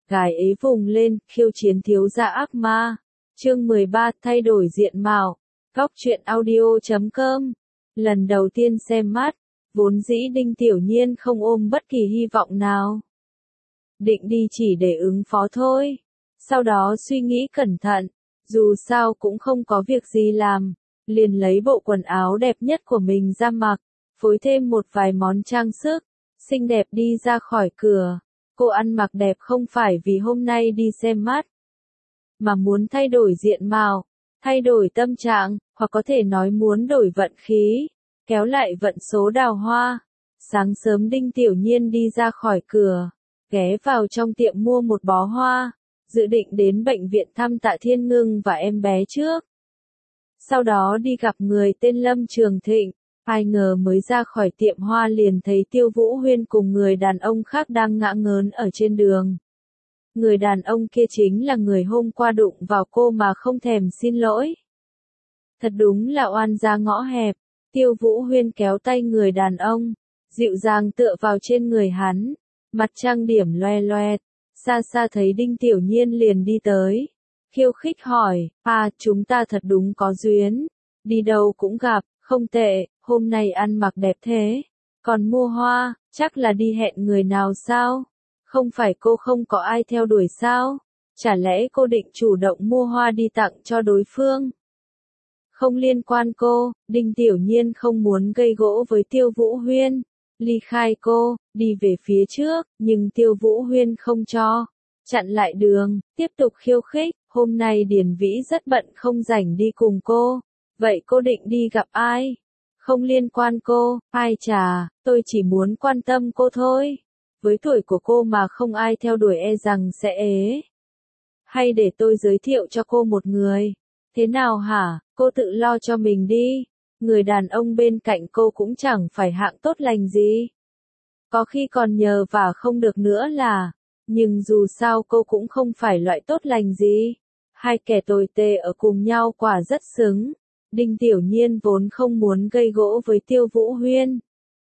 gái ấy vùng lên, khiêu chiến thiếu gia ác ma. Chương 13, thay đổi diện mạo. Góc truyện audio.com. Lần đầu tiên xem mắt, vốn dĩ Đinh Tiểu Nhiên không ôm bất kỳ hy vọng nào. Định đi chỉ để ứng phó thôi. Sau đó suy nghĩ cẩn thận, dù sao cũng không có việc gì làm, liền lấy bộ quần áo đẹp nhất của mình ra mặc, phối thêm một vài món trang sức, xinh đẹp đi ra khỏi cửa. Cô ăn mặc đẹp không phải vì hôm nay đi xem mắt, mà muốn thay đổi diện mạo, thay đổi tâm trạng, hoặc có thể nói muốn đổi vận khí, kéo lại vận số đào hoa. Sáng sớm Đinh Tiểu Nhiên đi ra khỏi cửa, ghé vào trong tiệm mua một bó hoa, dự định đến bệnh viện thăm Tạ Thiên Ngưng và em bé trước. Sau đó đi gặp người tên Lâm Trường Thịnh, ai ngờ mới ra khỏi tiệm hoa liền thấy Tiêu Vũ Huyên cùng người đàn ông khác đang ngã ngớn ở trên đường. Người đàn ông kia chính là người hôm qua đụng vào cô mà không thèm xin lỗi. Thật đúng là oan gia ngõ hẹp. Tiêu Vũ Huyên kéo tay người đàn ông, dịu dàng tựa vào trên người hắn, mặt trang điểm loe loẹt. Xa xa thấy Đinh Tiểu Nhiên liền đi tới, khiêu khích hỏi, chúng ta thật đúng có duyên, đi đâu cũng gặp, không tệ, hôm nay ăn mặc đẹp thế, còn mua hoa, chắc là đi hẹn người nào sao? Không phải cô không có ai theo đuổi sao? Chả lẽ cô định chủ động mua hoa đi tặng cho đối phương? Không liên quan cô. Đinh Tiểu Nhiên không muốn gây gỗ với Tiêu Vũ Huyên, ly khai cô, đi về phía trước, nhưng Tiêu Vũ Huyên không cho, chặn lại đường, tiếp tục khiêu khích, hôm nay Điền Vĩ rất bận không rảnh đi cùng cô, vậy cô định đi gặp ai? Không liên quan cô. Ai chà, tôi chỉ muốn quan tâm cô thôi, với tuổi của cô mà không ai theo đuổi e rằng sẽ ế. Hay để tôi giới thiệu cho cô một người, thế nào hả, cô tự lo cho mình đi, người đàn ông bên cạnh cô cũng chẳng phải hạng tốt lành gì. Có khi còn nhờ vả không được nữa là, nhưng dù sao cô cũng không phải loại tốt lành gì. Hai kẻ tồi tệ ở cùng nhau quả rất xứng. Đinh Tiểu Nhiên vốn không muốn gây gỗ với Tiêu Vũ Huyên.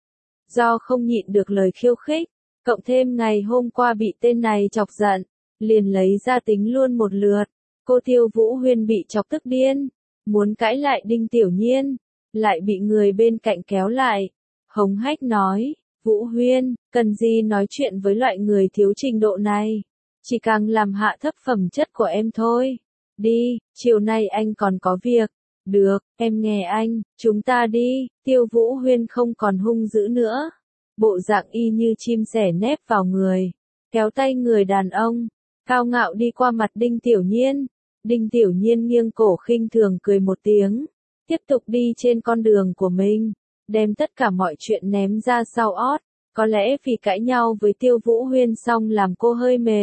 Do không nhịn được lời khiêu khích, cộng thêm ngày hôm qua bị tên này chọc giận, liền lấy ra tính luôn một lượt. Cô Tiêu Vũ Huyên bị chọc tức điên, muốn cãi lại Đinh Tiểu Nhiên, lại bị người bên cạnh kéo lại, hống hách nói, Vũ Huyên, cần gì nói chuyện với loại người thiếu trình độ này, chỉ càng làm hạ thấp phẩm chất của em thôi. Đi, chiều nay anh còn có việc. Được, em nghe anh, chúng ta đi. Tiêu Vũ Huyên không còn hung dữ nữa, bộ dạng y như chim sẻ nép vào người, kéo tay người đàn ông, cao ngạo đi qua mặt Đinh Tiểu Nhiên. Đinh Tiểu Nhiên nghiêng cổ khinh thường cười một tiếng, tiếp tục đi trên con đường của mình, đem tất cả mọi chuyện ném ra sau ót. Có lẽ vì cãi nhau với Tiêu Vũ Huyên xong làm cô hơi mệt,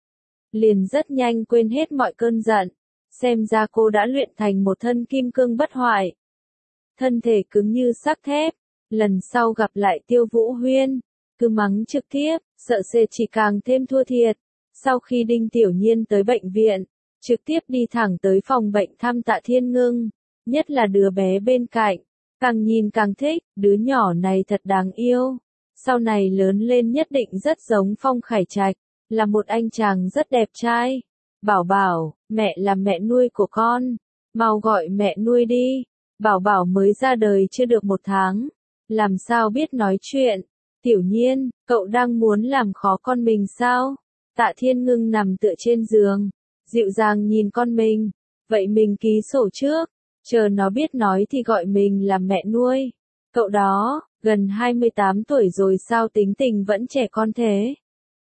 liền rất nhanh quên hết mọi cơn giận. Xem ra cô đã luyện thành một thân kim cương bất hoại, thân thể cứng như sắt thép. Lần sau gặp lại Tiêu Vũ Huyên, cứ mắng trực tiếp, sợ sẽ chỉ càng thêm thua thiệt. Sau khi Đinh Tiểu Nhiên tới bệnh viện, trực tiếp đi thẳng tới phòng bệnh thăm Tạ Thiên Ngưng, nhất là đứa bé bên cạnh, càng nhìn càng thích, đứa nhỏ này thật đáng yêu, sau này lớn lên nhất định rất giống Phong Khải Trạch, là một anh chàng rất đẹp trai. Bảo Bảo, mẹ là mẹ nuôi của con, mau gọi mẹ nuôi đi. Bảo Bảo mới ra đời chưa được 1 tháng, làm sao biết nói chuyện. Tiểu Nhiên, cậu đang muốn làm khó con mình sao? Tạ Thiên Ngưng nằm tựa trên giường, dịu dàng nhìn con mình, vậy mình ký sổ trước, chờ nó biết nói thì gọi mình là mẹ nuôi. Cậu đó, gần 28 tuổi rồi sao tính tình vẫn trẻ con thế?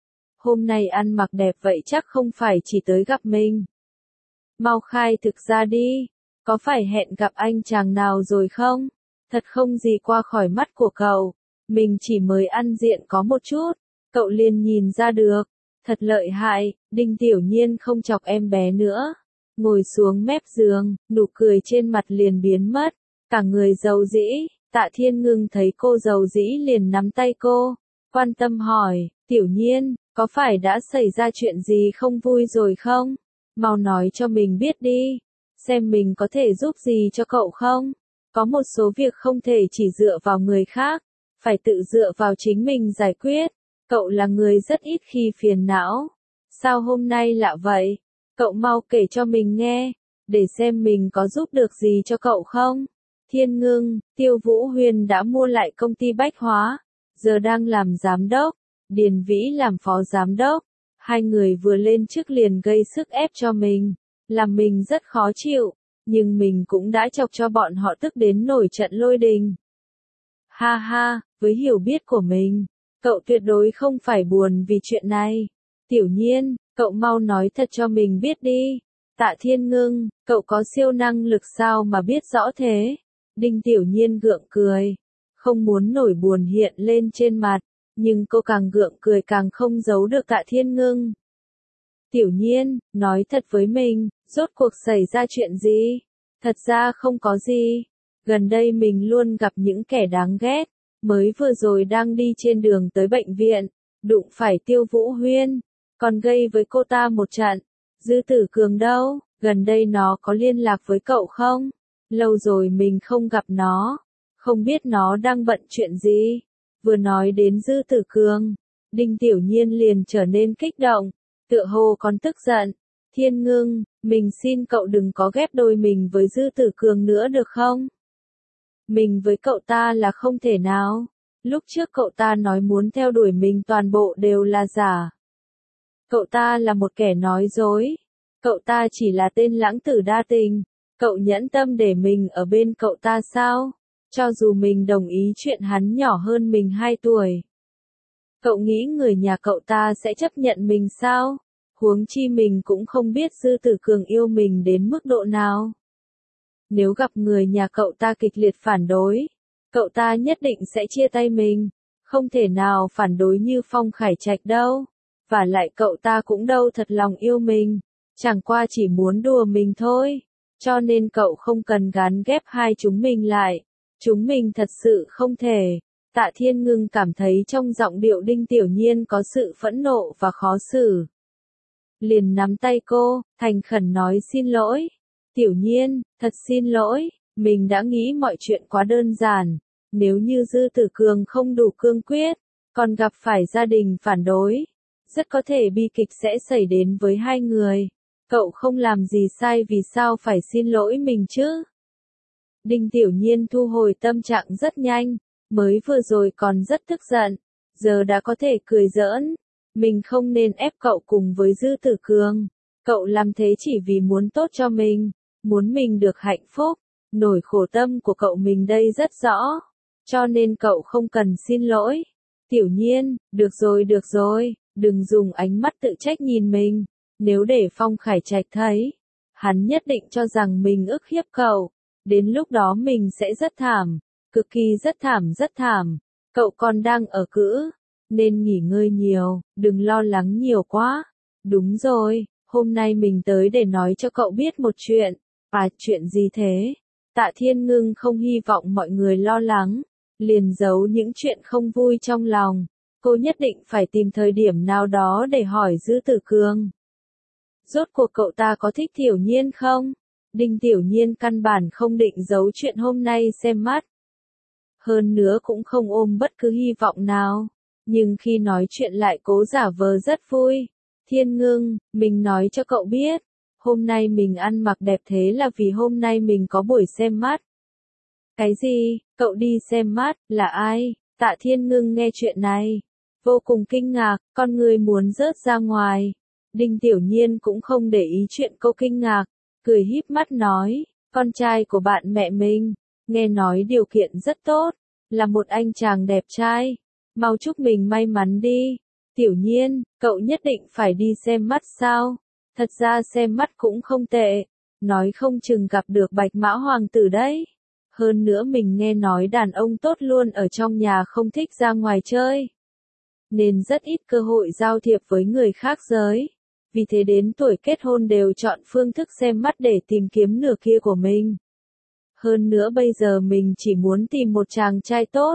Hôm nay ăn mặc đẹp vậy chắc không phải chỉ tới gặp mình. Mau khai thực ra đi, có phải hẹn gặp anh chàng nào rồi không? Thật không gì qua khỏi mắt của cậu, mình chỉ mới ăn diện có một chút, cậu liền nhìn ra được, thật lợi hại. Đinh Tiểu Nhiên không chọc em bé nữa, ngồi xuống mép giường, nụ cười trên mặt liền biến mất, cả người rầu rĩ. Tạ Thiên Ngưng thấy cô rầu rĩ liền nắm tay cô, quan tâm hỏi, Tiểu Nhiên, có phải đã xảy ra chuyện gì không vui rồi không? Mau nói cho mình biết đi, xem mình có thể giúp gì cho cậu không? Có một số việc không thể chỉ dựa vào người khác, phải tự dựa vào chính mình giải quyết. Cậu là người rất ít khi phiền não, Sao hôm nay lạ vậy? Cậu mau kể cho mình nghe, để xem mình có giúp được gì cho cậu không? Thiên Ngưng, Tiêu Vũ Huyên đã mua lại công ty bách hóa, giờ đang làm giám đốc, Điền Vĩ làm phó giám đốc. Hai người vừa lên chức liền gây sức ép cho mình, làm mình rất khó chịu, nhưng mình cũng đã chọc cho bọn họ tức đến nổi trận lôi đình. Ha ha, với hiểu biết của mình, cậu tuyệt đối không phải buồn vì chuyện này. Tiểu Nhiên, cậu mau nói thật cho mình biết đi. Tạ Thiên Ngưng, cậu có siêu năng lực sao mà biết rõ thế? Đinh Tiểu Nhiên gượng cười, không muốn nổi buồn hiện lên trên mặt, nhưng cô càng gượng cười càng không giấu được Tạ Thiên Ngưng. Tiểu Nhiên, nói thật với mình, rốt cuộc xảy ra chuyện gì? Thật ra không có gì. Gần đây mình luôn gặp những kẻ đáng ghét, mới vừa rồi đang đi trên đường tới bệnh viện, đụng phải Tiêu Vũ Huyên, còn gây với cô ta một trận. Dư Tử Cường đâu, gần đây nó có liên lạc với cậu không? Lâu rồi mình không gặp nó, không biết nó đang bận chuyện gì. Vừa nói đến Dư Tử Cường, Đinh Tiểu Nhiên liền trở nên kích động, tựa hồ còn tức giận. Thiên Ngưng, mình xin cậu đừng có ghép đôi mình với Dư Tử Cường nữa được không? Mình với cậu ta là không thể nào. Lúc trước cậu ta nói muốn theo đuổi mình toàn bộ đều là giả. Cậu ta là một kẻ nói dối. Cậu ta chỉ là tên lãng tử đa tình. Cậu nhẫn tâm để mình ở bên cậu ta sao? Cho dù mình đồng ý chuyện hắn nhỏ hơn mình 2 tuổi. Cậu nghĩ người nhà cậu ta sẽ chấp nhận mình sao? Huống chi mình cũng không biết Dư Tử Cường yêu mình đến mức độ nào. Nếu gặp người nhà cậu ta kịch liệt phản đối, cậu ta nhất định sẽ chia tay mình. Không thể nào phản đối như Phong Khải Trạch đâu. Và lại cậu ta cũng đâu thật lòng yêu mình. Chẳng qua chỉ muốn đùa mình thôi. Cho nên cậu không cần gán ghép hai chúng mình lại. Chúng mình thật sự không thể. Tạ Thiên Ngưng cảm thấy trong giọng điệu Đinh Tiểu Nhiên có sự phẫn nộ và khó xử. Liền nắm tay cô, thành khẩn nói xin lỗi. Tiểu Nhiên, thật xin lỗi, mình đã nghĩ mọi chuyện quá đơn giản. Nếu như Dư Tử Cường không đủ cương quyết, còn gặp phải gia đình phản đối, rất có thể bi kịch sẽ xảy đến với hai người. Cậu không làm gì sai vì sao phải xin lỗi mình chứ? Đinh Tiểu Nhiên thu hồi tâm trạng rất nhanh, mới vừa rồi còn rất tức giận, giờ đã có thể cười giỡn. Mình không nên ép cậu cùng với Dư Tử Cường. Cậu làm thế chỉ vì muốn tốt cho mình, muốn mình được hạnh phúc. Nỗi khổ tâm của cậu mình đây rất rõ, cho nên cậu không cần xin lỗi. Tiểu Nhiên, được rồi, đừng dùng ánh mắt tự trách nhìn mình. Nếu để Phong Khải Trạch thấy, hắn nhất định cho rằng mình ức hiếp cậu. Đến lúc đó mình sẽ rất thảm, cực kỳ rất thảm. Cậu còn đang ở cữ, nên nghỉ ngơi nhiều, đừng lo lắng nhiều quá. Đúng rồi, hôm nay mình tới để nói cho cậu biết một chuyện. À, chuyện gì thế? Tạ Thiên Ngưng không hy vọng mọi người lo lắng, liền giấu những chuyện không vui trong lòng. Cô nhất định phải tìm thời điểm nào đó để hỏi Dư Tử Cường. Rốt cuộc cậu ta có thích Tiểu Nhiên không? Đinh Tiểu Nhiên căn bản không định giấu chuyện hôm nay xem mắt. Hơn nữa cũng không ôm bất cứ hy vọng nào. Nhưng khi nói chuyện lại cố giả vờ rất vui. Thiên Ngưng, mình nói cho cậu biết. Hôm nay mình ăn mặc đẹp thế là vì hôm nay mình có buổi xem mắt. Cái gì? Cậu đi xem mắt, là ai? Tạ Thiên Ngưng nghe chuyện này, vô cùng kinh ngạc, con người muốn rớt ra ngoài. Đinh Tiểu Nhiên cũng không để ý chuyện cô kinh ngạc, cười híp mắt nói, con trai của bạn mẹ mình, nghe nói điều kiện rất tốt, là một anh chàng đẹp trai, mau chúc mình may mắn đi. Tiểu Nhiên, cậu nhất định phải đi xem mắt sao? Thật ra xem mắt cũng không tệ, nói không chừng gặp được Bạch Mã Hoàng tử đấy. Hơn nữa mình nghe nói đàn ông tốt luôn ở trong nhà không thích ra ngoài chơi, nên rất ít cơ hội giao thiệp với người khác giới. Vì thế đến tuổi kết hôn đều chọn phương thức xem mắt để tìm kiếm nửa kia của mình. Hơn nữa bây giờ mình chỉ muốn tìm một chàng trai tốt,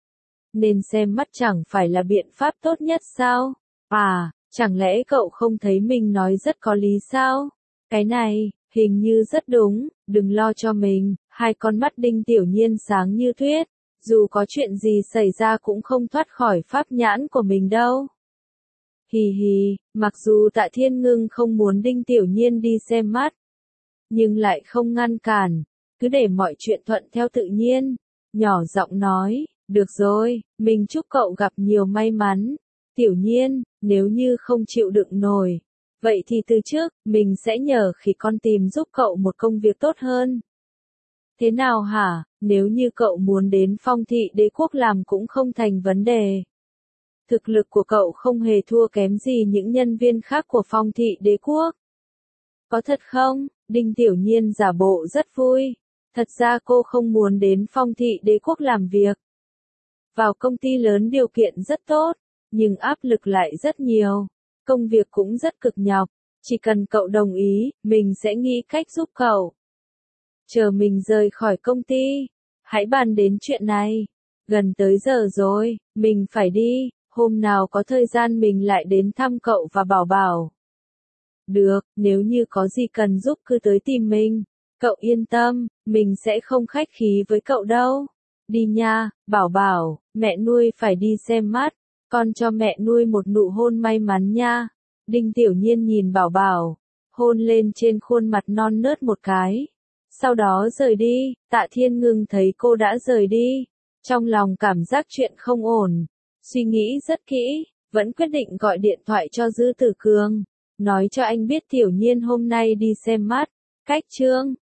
nên xem mắt chẳng phải là biện pháp tốt nhất sao? À, chẳng lẽ cậu không thấy mình nói rất có lý sao? Cái này, hình như rất đúng, đừng lo cho mình. Hai con mắt Đinh Tiểu Nhiên sáng như tuyết, dù có chuyện gì xảy ra cũng không thoát khỏi pháp nhãn của mình đâu. Hì hì, mặc dù Tạ Thiên Ngưng không muốn Đinh Tiểu Nhiên đi xem mắt, nhưng lại không ngăn cản, cứ để mọi chuyện thuận theo tự nhiên, nhỏ giọng nói, được rồi, mình chúc cậu gặp nhiều may mắn. Tiểu Nhiên, nếu như không chịu đựng nổi, vậy thì từ trước, mình sẽ nhờ khỉ con tìm giúp cậu một công việc tốt hơn. Thế nào hả, nếu như cậu muốn đến Phong Thị Đế Quốc làm cũng không thành vấn đề. Thực lực của cậu không hề thua kém gì những nhân viên khác của Phong Thị Đế Quốc. Có thật không? Đinh Tiểu Nhiên giả bộ rất vui. Thật ra cô không muốn đến Phong Thị Đế Quốc làm việc. Vào công ty lớn điều kiện rất tốt, nhưng áp lực lại rất nhiều. Công việc cũng rất cực nhọc. Chỉ cần cậu đồng ý, mình sẽ nghĩ cách giúp cậu. Chờ mình rời khỏi công ty, hãy bàn đến chuyện này. Gần tới giờ rồi, mình phải đi, hôm nào có thời gian mình lại đến thăm cậu và Bảo Bảo. Được, nếu như có gì cần giúp cứ tới tìm mình. Cậu yên tâm, mình sẽ không khách khí với cậu đâu. Đi nha, Bảo Bảo, mẹ nuôi phải đi xem mắt. Con cho mẹ nuôi một nụ hôn may mắn nha. Đinh Tiểu Nhiên nhìn Bảo Bảo, hôn lên trên khuôn mặt non nớt một cái. Sau đó rời đi, Tạ Thiên Ngưng thấy cô đã rời đi. Trong lòng cảm giác chuyện không ổn. Suy nghĩ rất kỹ, vẫn quyết định gọi điện thoại cho Dư Tử Cường. Nói cho anh biết Tiểu Nhiên hôm nay đi xem mắt. Cách chương